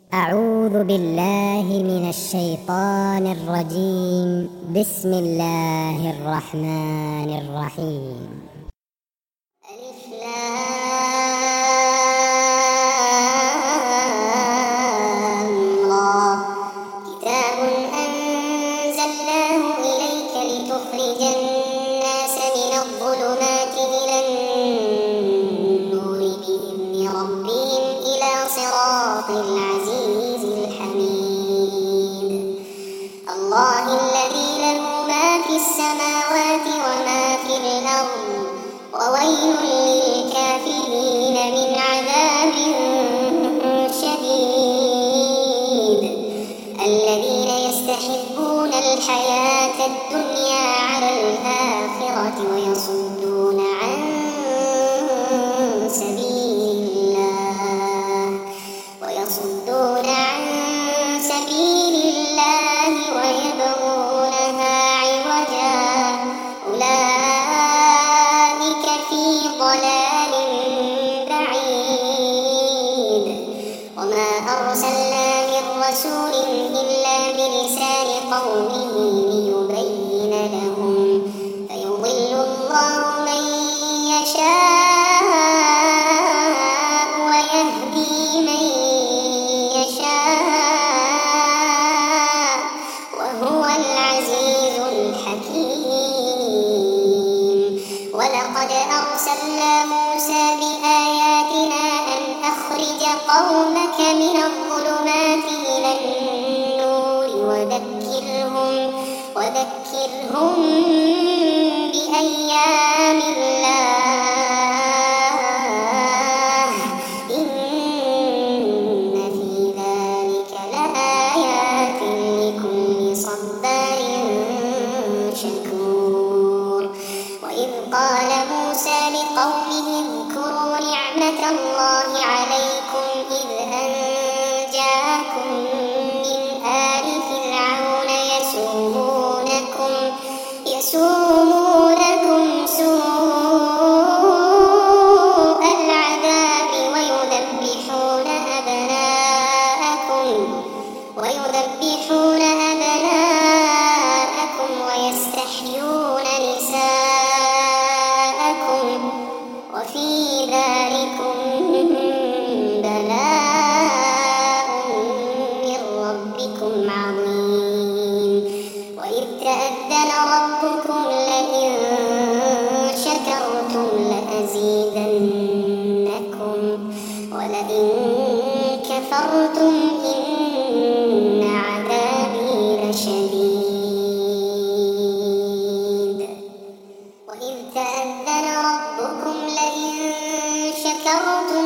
أعوذ بالله من الشيطان الرجيم. بسم الله الرحمن الرحيم. ألف لام را. كتاب أنزلناه إليك لتخرج الناس من الظلمات إلى النور بإذن ربهم إلى صراط العزيز الحميد. الله الذي له ما في السماوات وما في الأرض، وويل للكافرين من عذاب شديد. الذين يستحبون الحياة الدنيا على الآخرة ويصدون عن سبيل الله ويبغونها عوجا. أولئك في ضلال بعيد. وما أرسلنا من رسول إلا بلسان قومه ليبين لهم، فيضل الله من يشاء ويهدي من يشاء، وهو العزيز الحكيم. ولقد أرسلنا موسى بآياتنا أن أخرج قومك من الظلمات إلى النور وذكرهم بأيام الله، إن في ذلك لآيات لكل صبار شكور. وإذ قال موسى لقومه اذكروا نعمة الله عليكم إذ أنجاكم من آل فرعون يسومونكم سوء العذاب ويذبحون أبناءكم ويستحيون نساءكم، وفي ذلكم بلاء من ربكم عظيم. وإذ تأذن ربكم لئن شكرتم لأزيدنكم ولئن كفرتم إن عذابي لشديد. وإذ تأذن ربكم لئن شكرتم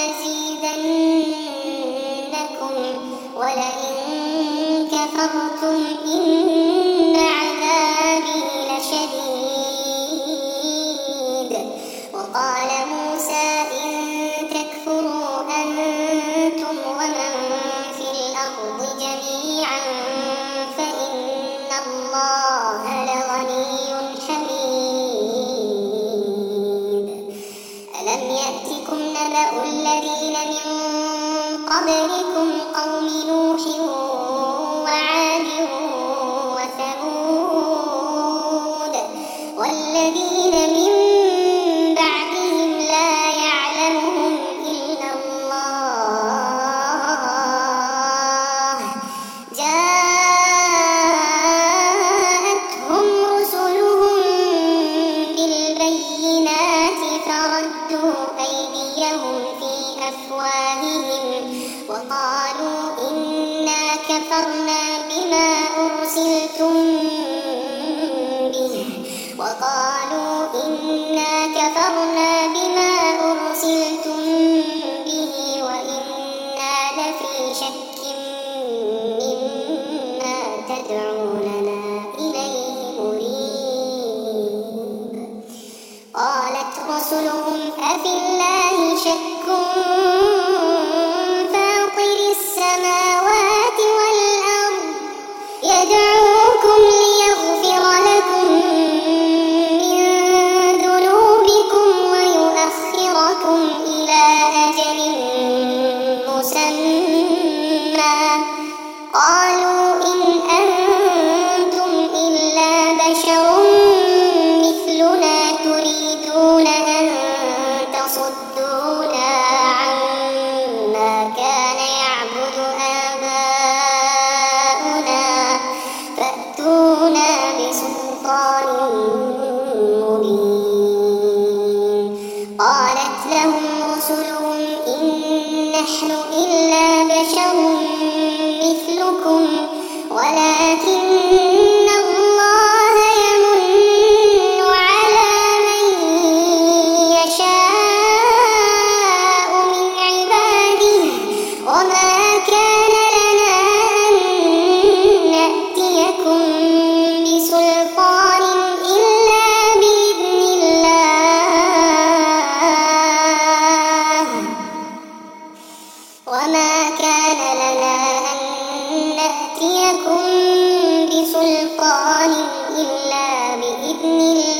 لأزيدنكم ولئن كفرتم إن عذابي لشديد. وقال موسى إن تكفروا أنتم ومن في الأرض جميعا فإن الله لغني حميد. ألم يأتكم نبأ الذين من قبلكم قوم نوح وعاد وثمود والذين من بعدهم لا يعلمهم إلا الله. جاءتهم رسلهم بالبينات فردوا أيديهم في أفواههم وقالوا إنا كفرنا بما أرسلتم به وإنا لفي شك مما تدعوننا إليه مريب. قالت رسلهم أفي الله شك فاطر السماوات والأرض يدعوكم ليغفر لكم من ذنوبكم ويؤخركم إلى أجل مسمى ولكن الله يمن على من يشاء من عباده وما كان لنا أن نأتيكم بسلطان إلا بإذن الله وما كان لنا أن نأتيكم بسلطان إلا بإذن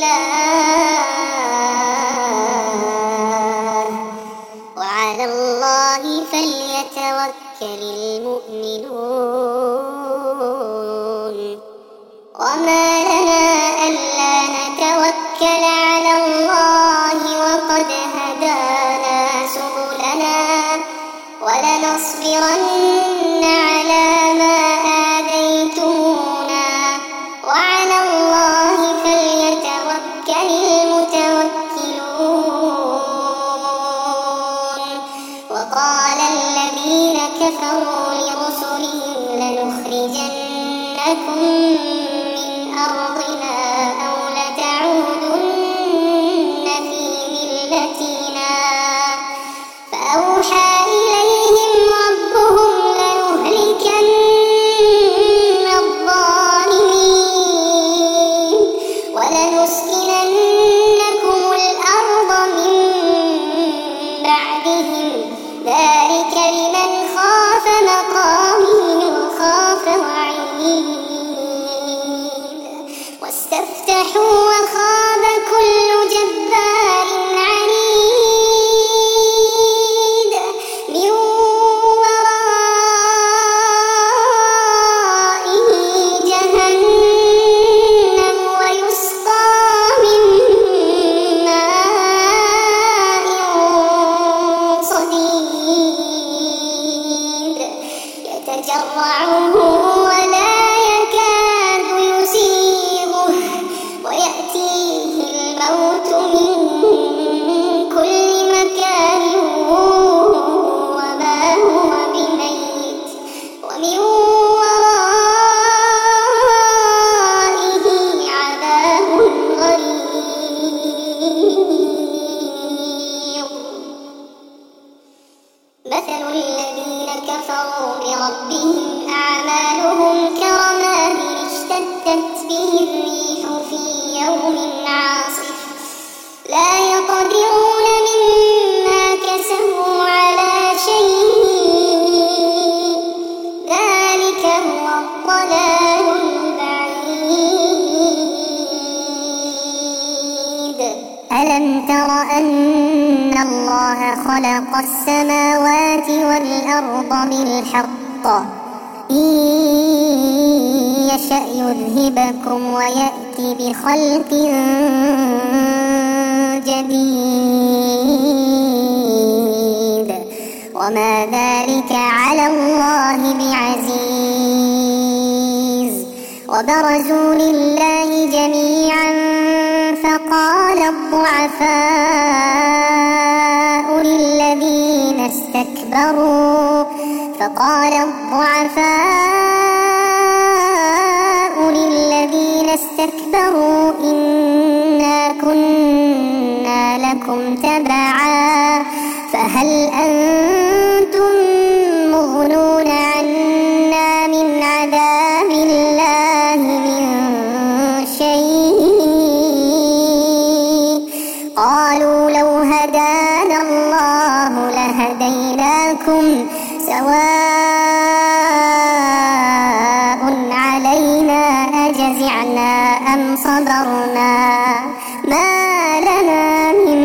الله وعلى الله فليتوكل المؤمنون وما لنا ألا نتوكل على الله وقد هدانا سبلنا ولنصبرن على ما آذيتمونا وعلى الله فليتوكل المتوكلون وقال الذين كفروا لرسلهم لنخرجنكم من أرضنا أو لتعودن في ملتنا فأوحى إليهم ربهم لنهلكن الظالمين ولنسكننكم الأرض من بعدهم ذلك لمن خاف مقامي وخاف وعيد واستفتحوا وخاب كل جبار عنيد من ورائه جهنم ويسقى من ماء صديد يتجرعه ولا يكاد يسيغه ويأتيه الموت من كل مكان وما هو بميت ومن ورائه عذاب غليظ مثل الذين كفروا بربهم أعمالهم كرماد اشتدت به الريح في يوم عاصف لا يقدرون مما كسبوا على شيء ذلك هو الضلال البعيد ألم تر أن الله خلق السماوات والأرض بالحق إن يشأ يذهبكم ويأتي بخلق جديد وما ذلك على الله بعزيز وبرزوا لله جميعا فقال الضعفاء للذين استكبروا إنا كنا لكم تبعا فهل أنتم مغنون عنا من عذاب الله من شيء قالوا لو هدانا الله لهديناكم سواء علينا أجزعنا أم صبرنا ما لنا من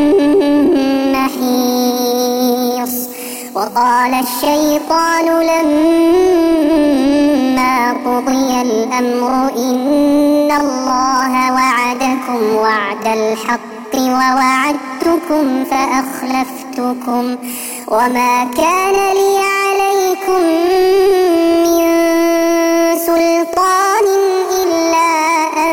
محيص وقال الشيطان لما قضي الأمر إن الله وعدكم وعد الحق ووعدتكم فأخلفتكم وما كان لي عليكم من سلطان إلا أن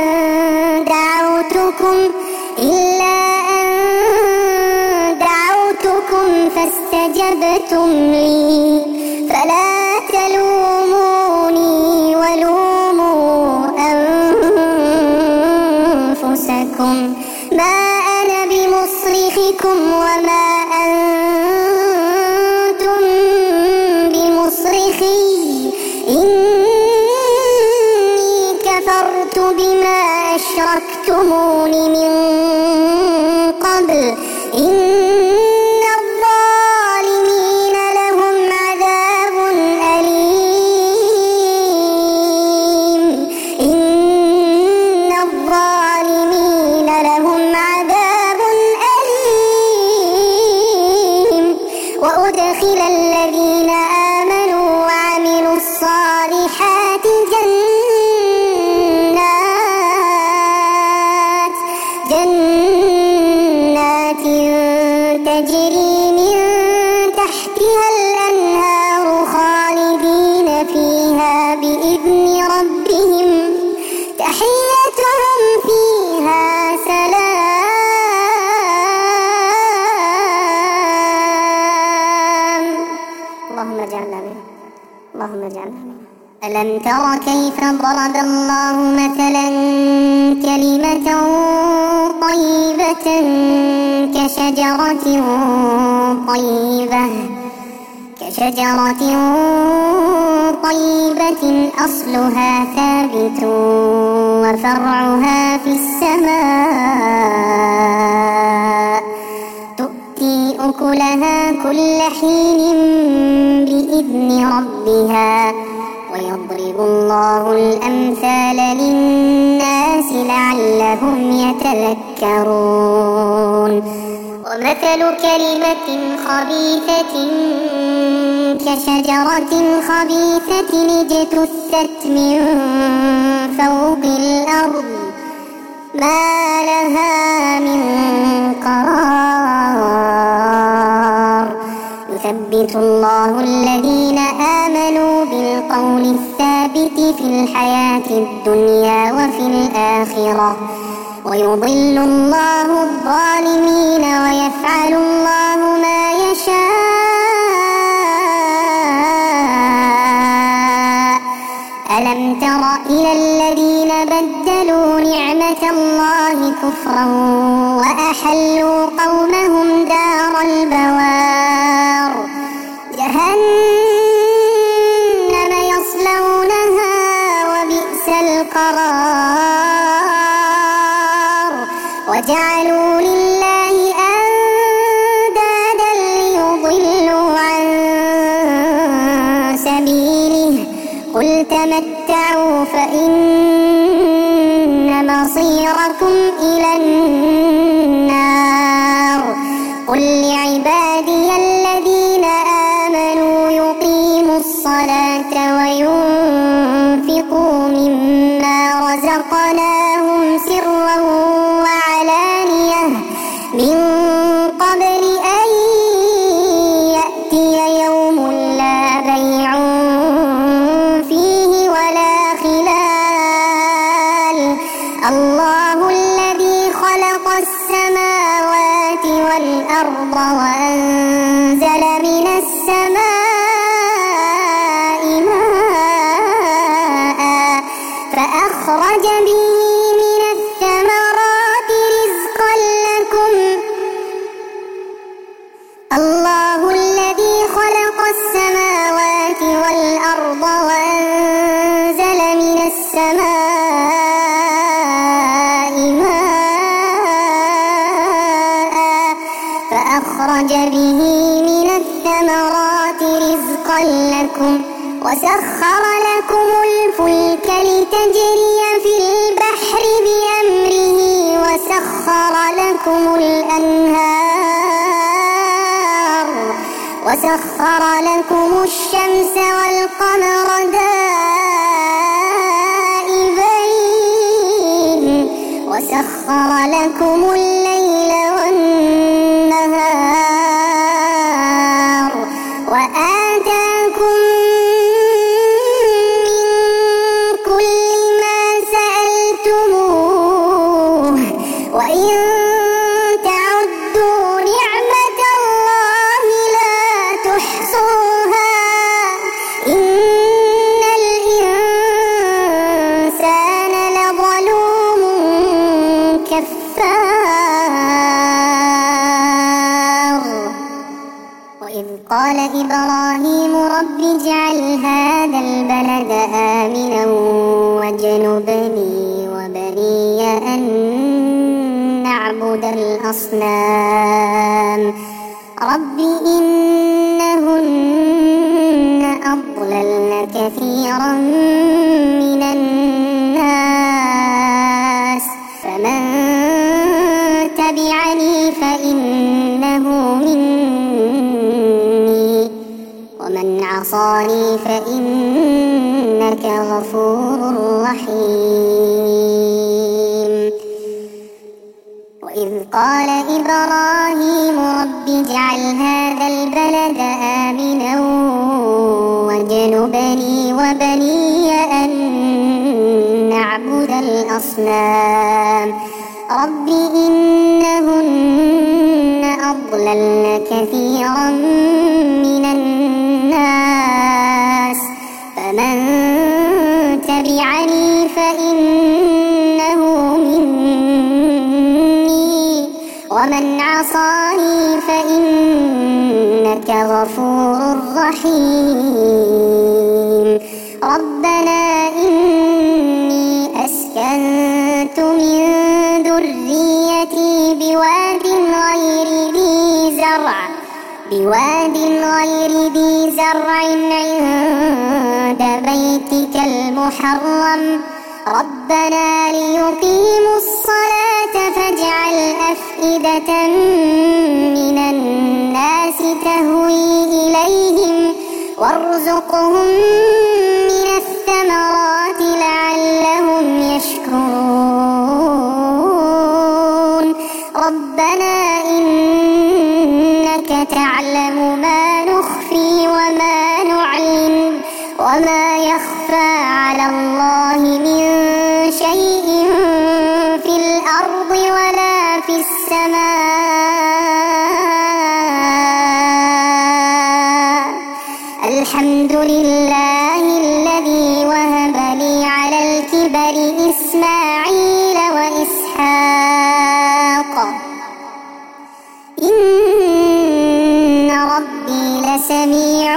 دعوتكم فاستجبتم لي فلا تلوموني ولوموا أشركتمون من قبل إن الظالمين لهم عذاب أليم إن الظالمين لهم عذاب أليم وأدخل الذين آمنوا وعملوا الصالحات جنات تجري من تحتها الأنهار خالدين فيها بإذن ربهم تحيتهم فيها سلام. اللهم اجعلنا منهم اللهم اجعلنا منهم. ألم تر كيف ضرب الله مثلا كلمة طيبة كشجرة طيبة أصلها ثابت وفرعها في السماء تؤتي أكلها كل حين بإذن ربها ويضرب الله الأمثال للناس لعلهم يتذكرون. ومثل كلمة خبيثة كشجرة خبيثة اجتثت من فوق الأرض ما لها من قرار يثبت الله الذين آمنوا بالقول الثابت في الحياة الدنيا وفي الآخرة ويضل الله الظالمين ويفعل الله ما يشاء. ألم تر إلى الذين بدلوا نعمة الله كفرا وأحلوا قومهم دار البوار جهنم يصلونها وبئس القرار وجعلوا لله أندادا ليضلوا عن سبيله قل تمتعوا فإن مصيركم إلى النار قل لعبادي الذين آمنوا يقيموا الصلاة وينفقوا مما رزقناهم سرا وعلانية من قبل أن يأتي يوم لا بيع فيه ولا خلال. الله الذي خلق السماوات والأرض وأنزل من السماء ماء فأخرج به من الثمرات رزقا لكم. الله الذي خلق السماوات والأرض وأنزل من السماء ماء فأخرج به من الثمرات رزقا لكم وسخر لكم الفلك لتجري في البحر بأمره وسخر لكم الأنهار وسخر لكم الشمس والقمر دائبين وسخر لكم الليل والنهار وآتاكم من كل ما سألتموه وإن تعدوا نعمة الله لا تحصوها إن الإنسان لظلوم كفار. وإذ قال إبراهيم رب اجعل هذا البلد آمنا واجنبني وبني الأصنام رب إنهن أضللن كثيرا من الناس فمن تبعني فإنه مني ومن عصاني فإنك غفور رحيم وإذ قال إبراهيم رب اجعل هذا البلد آمنا واجنبني وبني أن نعبد الأصنام رب إنهن أضللن كثيرا من الناس فمن تبعني فإنه مني ومن عصاني فإنك غفور رحيم ربنا إني أسكنت من ذريتي بواد غير ذي زرع عند بيتك المحرم ربنا ليقيموا الصلاة فاجعل أفئدة من الناس تهوي إليهم وارزقهم من الثمرات لعلهم يشكرون ربنا إنك تعلم ما نخفي وما نعلن وما يخفى على الله من شيء في الأرض ولا في السماء الحمد لله الذي وهب لي على الكبر إسماعيل وإسحاق إن ربي لسميع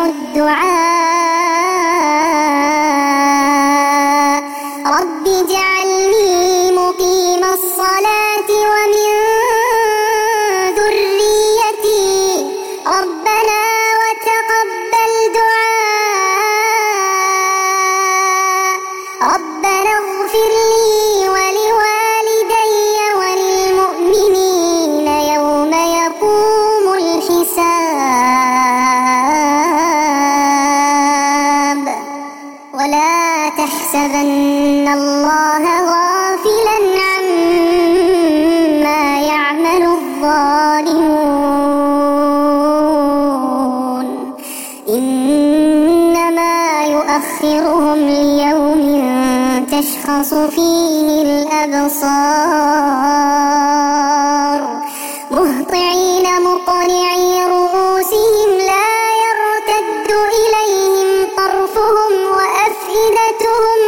الدعاء رب اجعلني مقيم الصلاة ومن ذريتي ربنا وتقبل دعاء ربنا اغفر لي ولوالدي وللمؤمنين يوم يقوم الحساب ولا تحسبن الله غافلا عما يعمل الظالمون إنما يؤخرهم ليوم تشخص فيه الأبصار مهطعين مقنعي رؤوسهم لا يرتد إليهم طرفهم وأفئدتهم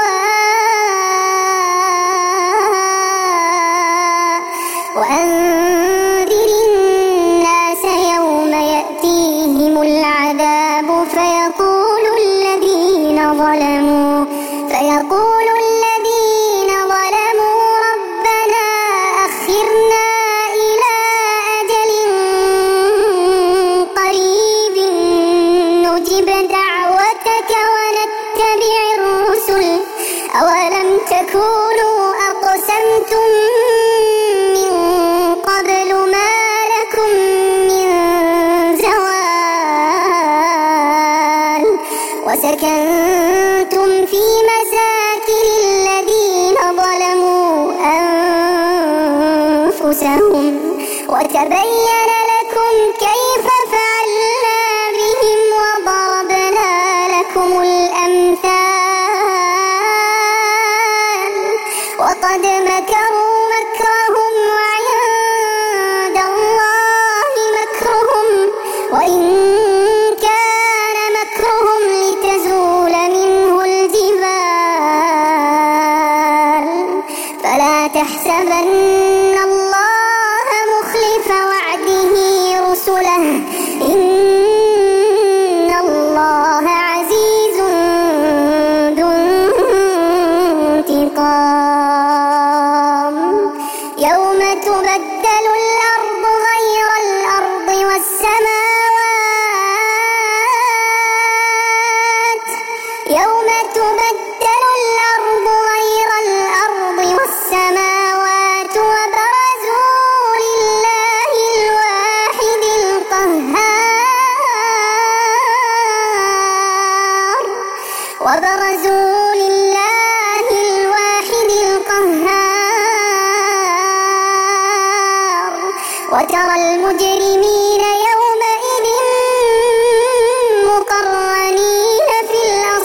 هواء وأنذر الناس يوم يأتيهم العذاب فيقول الذين ظلموا ربنا أخرنا إلى أجل قريب نجب دعوتك ونتبع الرسل أولم تكونوا أقسمتم من قبل ما لكم من زوال وسكنتم في مساكن الذين ظلموا أنفسهم وتبين لكم كيف فعلنا بهم وضربنا لكم الأمثال وقد مكروا مكرهم وعند الله مكرهم وإن كان مكرهم لتزول منه الجبال فلا تحسبن الله مخلف وعده رسله إن الله عزيز تبدل الأرض غير الأرض والسماوات وبرزوا لله الواحد القهار وترى المجرمين يومئذ مقرنين في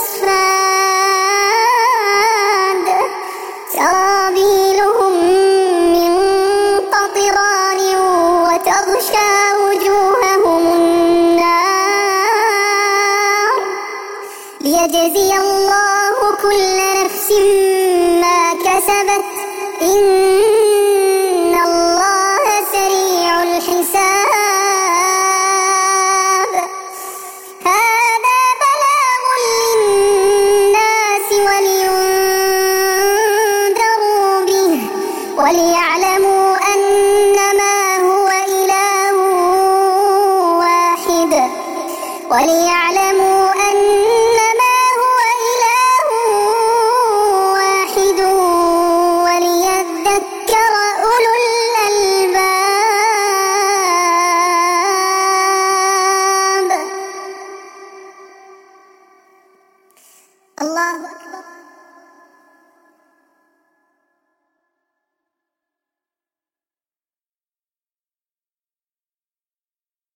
الأصفاد سرابيلهم من قطران وتغشى وجوههم النار ليجزي الله كل نفس ما كسبت إن الله سريع الحساب هذا بلاغ للناس ولينذروا به وليعلموا أنما هو إله واحد وليذكر أولو الألباب الله أكبر